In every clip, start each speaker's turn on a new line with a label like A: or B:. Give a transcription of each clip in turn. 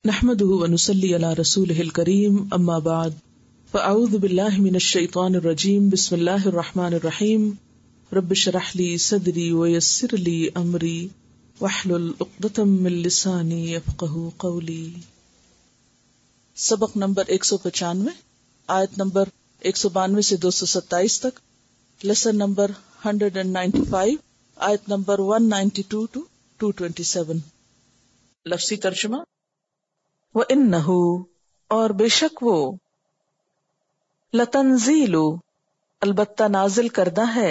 A: نحمده ونصلي على رسوله الكريم اما بعد فاعوذ بالله من الشيطان الرجيم بسم الله الرحمن الرحيم رب اشرح لي صدري ويسر لي امري واحلل عقدة من لساني يفقهوا قولي. سبق نمبر 195 آیت نمبر 192 سے 227 تک، لیسن نمبر 195 آیت نمبر 192 to 227. لفظی ترجمہ: وَإِنَّهُ اور بے شک وہ، لَتَنزِيلُ البتہ نازل کردہ ہے،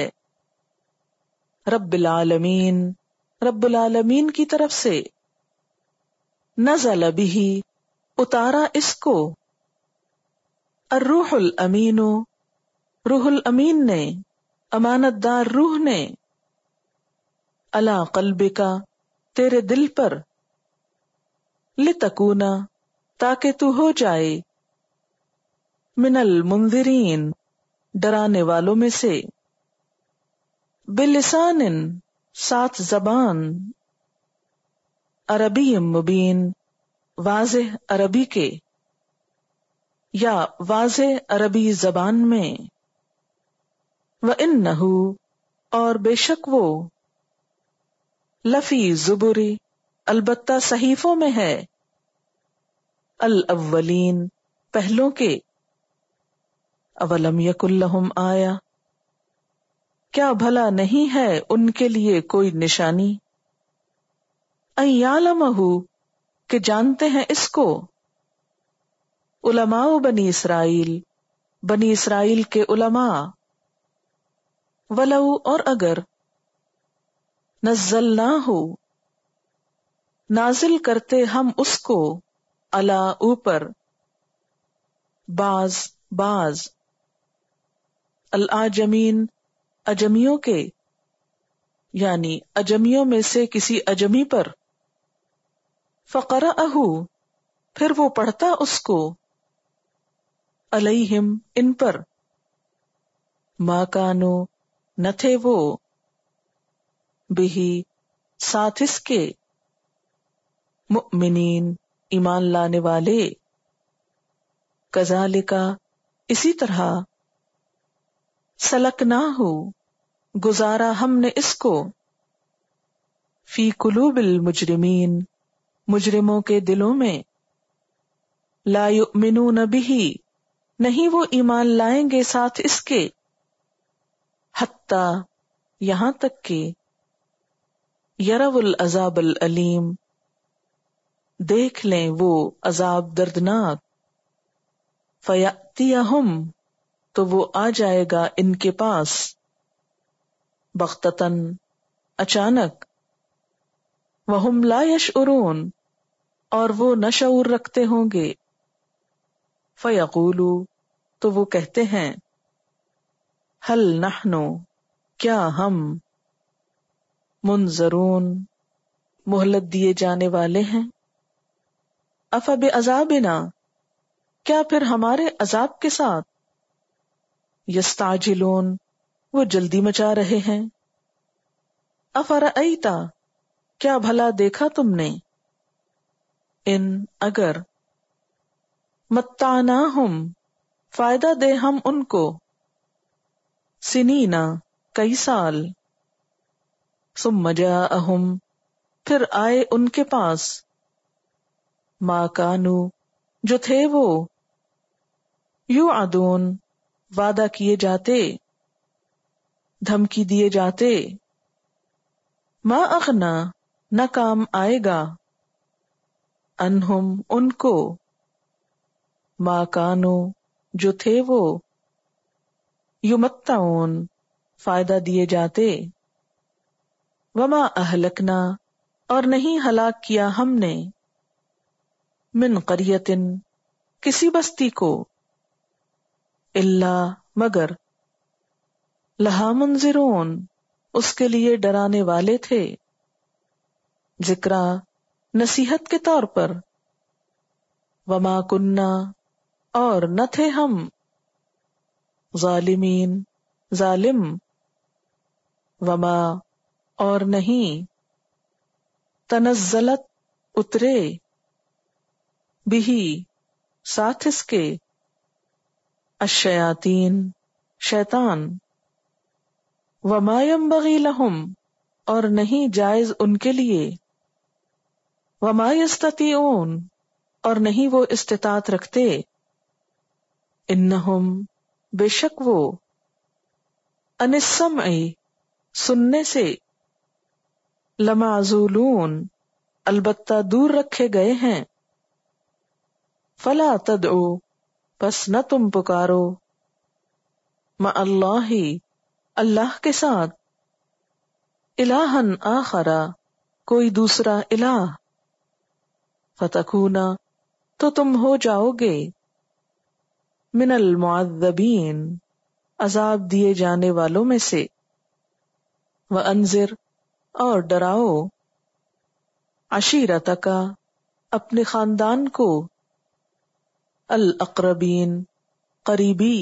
A: رب العالمین رب العالمین کی طرف سے، نزل بہ اتارا اس کو، الروح الامین روح الامین نے، امانت دار روح نے، علی قلبک تیرے دل پر، لتکونا تاکہ تو ہو جائے، من المنذرین ڈرانے والوں میں سے، بلسان ساتھ زبان، عربی مبین واضح عربی کے، یا واضح عربی زبان میں، وَإِنَّهُ اور بے شک وہ، لفی زبری البتہ صحیفوں میں ہے، الاولین پہلوں کے، اولم یکن لہم آیا کیا بھلا نہیں ہے ان کے لیے کوئی نشانی، ان یعلمہ کہ جانتے ہیں اس کو، علماء بنی اسرائیل کے علماء، ولو اور اگر، نزلناہ نازل کرتے ہم اس کو، علی اوپر، بعض الاعجمین اجمیوں کے، یعنی اجمیوں میں سے کسی اجمی پر، فقرأہ پھر وہ پڑھتا اس کو، علیہم ان پر، ما کانوا نہ تھے وہ، بہ ساتھ اس کے، مؤمنین ایمان لانے والے، کذالک اسی طرح، سلکناہ گزارا ہم نے اس کو، فی قلوب المجرمین مجرموں کے دلوں میں، لا یؤمنون بہ نہیں وہ ایمان لائیں گے ساتھ اس کے، حتی یہاں تک کہ، یروا العذاب العلیم دیکھ لیں وہ عذاب دردناک، فیأتیہم تو وہ آ جائے گا ان کے پاس، بغتتاً اچانک، وہم لا یشعرون اور وہ نہ شعور رکھتے ہوں گے، فیقولو تو وہ کہتے ہیں، ہل نحن کیا ہم، منظرون مہلت دیے جانے والے ہیں، افبعذابنا کیا پھر ہمارے عذاب کے ساتھ، یستعجلون وہ جلدی مچا رہے ہیں، افرأیت کیا بھلا دیکھا تم نے، ان اگر، متعناہم فائدہ دے ہم ان کو، سنینا کئی سال، ثم جاءہم پھر آئے ان کے پاس، ما کانو جو تھے وہ، یوعدون وعدہ کیے جاتے، دھمکی دیے جاتے، ما اغنا نہ کام آئے گا، انہم ان کو، ما کانو جو تھے وہ، یمتعون فائدہ دیے جاتے، وما اہلکنا اور نہیں ہلاک کیا ہم نے، من قریۃ کسی بستی کو، الا مگر، لہا منذرون اس کے لیے ڈرانے والے تھے، ذکرا نصیحت کے طور پر، وما کننا اور نہ تھے ہم، ظالمین ظالم، وما اور نہیں، تنزلت اترے، بھی ساتھ اس کے، الشیاطین شیطان، وما ینبغی لہم اور نہیں جائز ان کے لیے، وما یستطیعون اور نہیں وہ استطاعت رکھتے، انہم بے شک وہ، عن السمع سننے سے، لمعزولون البتہ دور رکھے گئے ہیں، فلا تدعو پس نہ تم پکارو، مع اللہ اللہ کے ساتھ، الہا آخر کوئی دوسرا الہ، فتکونا تو تم ہو جاؤ گے، من المعذبین عذاب دیے جانے والوں میں سے، وانذر اور ڈراؤ، عشیرتک اپنے خاندان کو، الاقربین قریبی،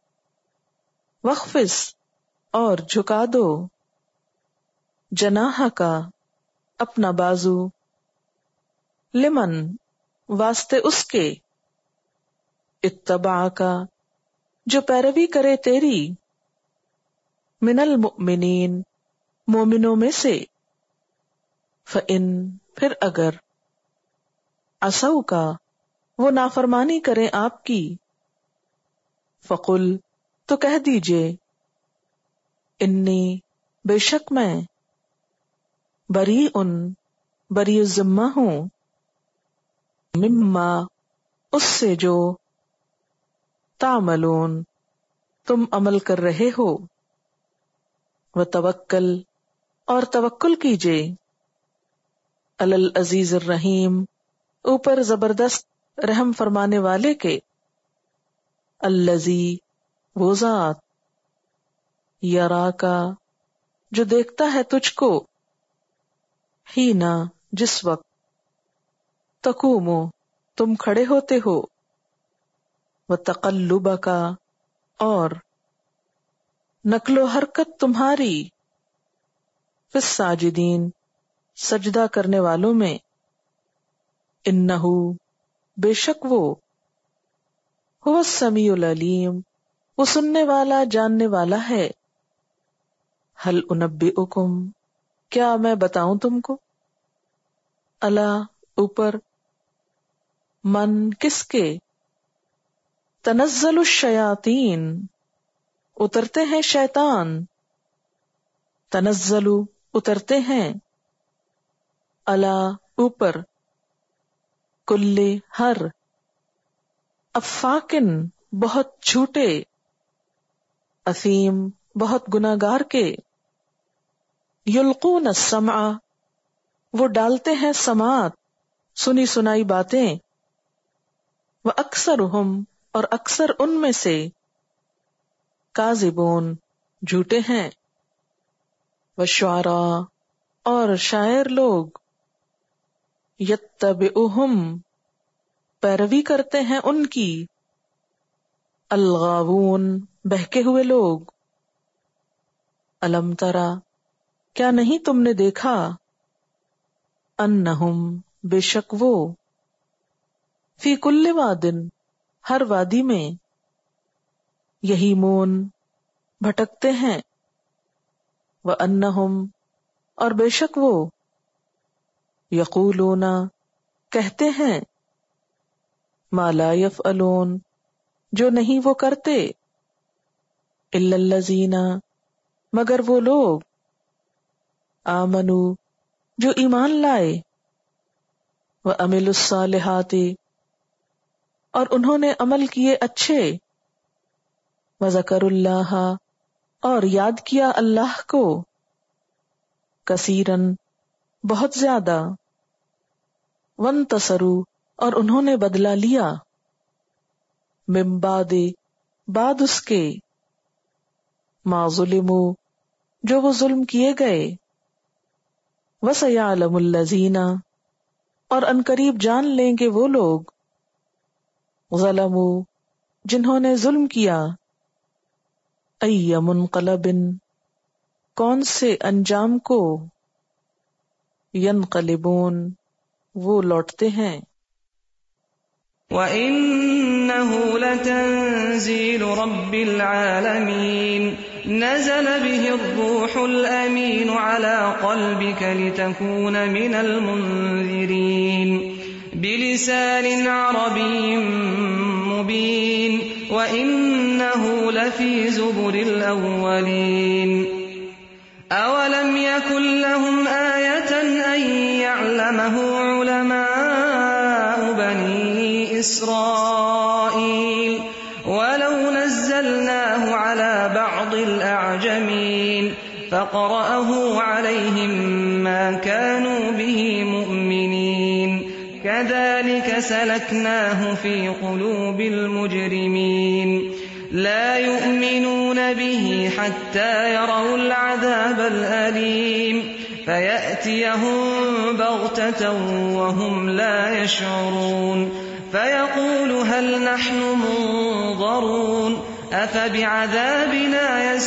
A: واخفض اور جھکا دو، جناحک اپنا بازو، لمن واسطے اس کے، اتبعک جو پیروی کرے تیری، من المؤمنین مومنوں میں سے، فإن پھر اگر، عصوک وہ نافرمانی کریں آپ کی، فقل تو کہہ دیجئے، انی بے شک میں، بری الذمہ ہوں، مما اس سے جو، تعملون تم عمل کر رہے ہو، وتوکل اور توکل کیجئے، علی العزیز الرحیم اوپر زبردست رحم فرمانے والے کے، الذی وہ ذات، یراکا جو دیکھتا ہے تجھ کو، ہینا جس وقت، تقومو تم کھڑے ہوتے ہو، وتقلبک اور نقل و حرکت تمہاری، فی الساجدین سجدہ کرنے والوں میں، انہو بے شک وہ، هو السمیع العلیم وہ سننے والا جاننے والا ہے، هل انبئکم کیا میں بتاؤں تم کو، الا اوپر، من کس کے، تنزل الشیاطین اترتے ہیں شیطان، تنزل اترتے ہیں، الا اوپر، کل ہر، افاکن بہت جھوٹے، اثیم بہت گناہگار کے، یلقون السمع وہ ڈالتے ہیں سماعت سنی سنائی باتیں، وَأَكْثَرُهُمْ اور اکثر ان میں سے، کاذبون جھوٹے ہیں، وَالشُّعَرَاءُ اور شاعر لوگ، یتبعُہم پیروی کرتے ہیں ان کی، الغاوون بہکے ہوئے لوگ، الم ترا کیا نہیں تم نے دیکھا، انہم بے شک وہ، فی کل وادن ہر وادی میں، یہیمون بھٹکتے ہیں، وانہم اور بے شک وہ، یقولون کہتے ہیں، ما لا یفعلون جو نہیں وہ کرتے، الا الذین مگر وہ لوگ، آمنو جو ایمان لائے، وعملوا الصالحات اور انہوں نے عمل کیے اچھے، وذکروا اللہ اور یاد کیا اللہ کو، کثیرن بہت زیادہ، وانتصروا اور انہوں نے بدلہ لیا، من بعد اس کے، ما ظلموا جو وہ ظلم کیے گئے، وَسَيَعْلَمُ الَّذِينَ اور عنقریب جان لیں گے وہ لوگ، ظلموا جنہوں نے ظلم کیا، أَيَّ مُنْقَلَبٍ کون سے انجام کو، ينقلبون وہ لوٹتے ہیں۔
B: وَإِنَّهُ لَتَنزِيلُ رَبِّ الْعَالَمِينَ نَزَلَ بِهِ الرُّوحُ الْأَمِينُ عَلَى قَلْبِكَ لِتَكُونَ مِنَ الْمُنذِرِينَ بِلِسَانٍ عَرَبِيٍّ مُبِينٍ وَإِنَّهُ لَفِي زُبُرِ الْأَوَّلِينَ أَوَلَمْ يَكُنْ لَهُمْ آيَةً أَن يَعْلَمَهُ عُلَمَاءُ بَنِي إِسْرَائِيلَ وَلَوْ نَزَّلْنَاهُ عَلَى بَعْضِ الْأَعْجَمِينَ فَقَرَأَهُ عَلَيْهِمْ مَا كَانُوا بِهِ مُؤْمِنِينَ كَذَلِكَ سَلَكْنَاهُ فِي قُلُوبِ الْمُجْرِمِينَ لَا يُؤْمِنُونَ بِهِ حَتَّى يَرَوُا الْعَذَابَ الْأَلِيمَ فَيَأْتِيَهُم بَغْتَةً وَهُمْ لَا يَشْعُرُونَ فَيَقُولُ هَلْ نَحْنُ مُنظَرُونَ أَفَبِعَذَابِنَا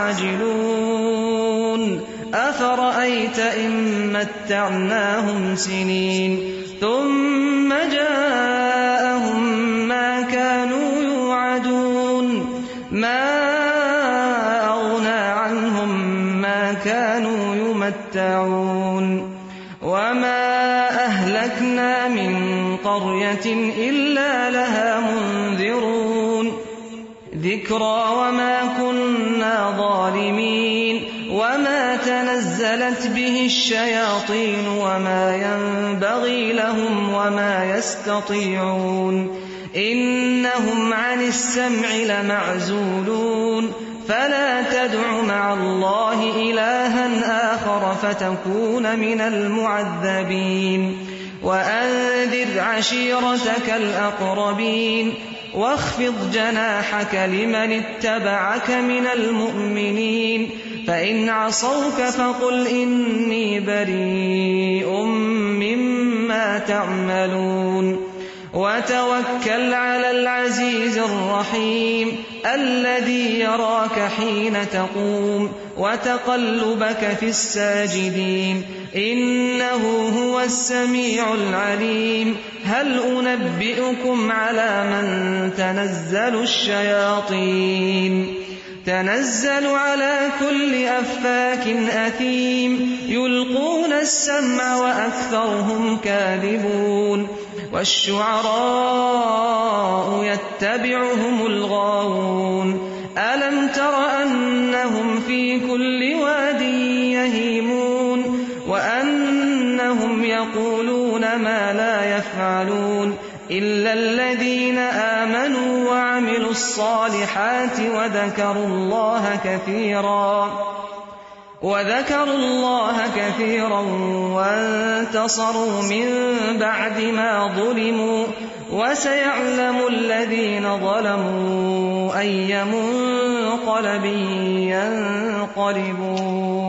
B: يَسْتَعْجِلُونَ أَفَرَأَيْتَ إِن مَّتَّعْنَاهُمْ سِنِينَ ثُمَّ جَاءَهُم مَّا كَانُوا يُوعَدُونَ مَا أَغْنَىٰ عَنْهُم مَّا كَانُوا يُمَتَّعُونَ وَمَا أَهْلَكْنَا مِن قَرْيَةٍ إِلَّا لَهَا مُنذِرُونَ ذِكْرَىٰ وَمَا كُنَّا ظَالِمِينَ وَمَا تَنَزَّلَتْ بِهِ الشَّيَاطِينُ وَمَا يَنبَغِي لَهُمْ وَمَا يَسْتَطِيعُونَ إِنَّهُمْ عَنِ السَّمْعِ لَمَعْزُولُونَ فَلَا تَدْعُ مَعَ اللَّهِ إِلَٰهًا آخَرَ فَتَكُونَ مِنَ الْمُعَذَّبِينَ وَأَنذِرْ عَشِيرَتَكَ الْأَقْرَبِينَ وَاخْفِضْ جَنَاحَكَ لِمَنِ اتَّبَعَكَ مِنَ الْمُؤْمِنِينَ فَإِنْ عَصَوْكَ فَقُلْ إِنِّي بَرِيءٌ مِّمَّا تَعْمَلُونَ وَتَوَكَّلْ عَلَى الْعَزِيزِ الرَّحِيمِ الَّذِي يَرَاكَ حِينَ تَقُومُ وَتَقَلُّبَكَ فِي السَّاجِدِينَ إِنَّهُ هُوَ السَّمِيعُ الْعَلِيمُ هَلْ أُنَبِّئُكُمْ عَلَىٰ مَن تَنَزَّلُ الشَّيَاطِينُ تَنَزَّلُ عَلَىٰ كُلِّ أَفَّاكٍ أَثِيمٍ يُلْقُونَ السَّمْعَ وَأَكْثَرُهُمْ كَاذِبُونَ وَالشُّعَرَاءُ يَتَّبِعُهُمُ الْغَاوُونَ أَلَمْ تَرَ أَنَّهُمْ فِي كُلِّ وَادٍ يَهِيمُونَ وَأَنَّهُمْ يَقُولُونَ مَا لَا يَفْعَلُونَ إِلَّا الَّذِينَ آمَنُوا وَعَمِلُوا الصَّالِحَاتِ وَذَكَرُوا اللَّهَ كَثِيرًا وَانتَصَرُوا مِن بَعْدِ مَا ظُلِمُوا وَسَيَعْلَمُ الَّذِينَ ظَلَمُوا أَيَّ مُنقَلَبٍ يَنقَلِبُونَ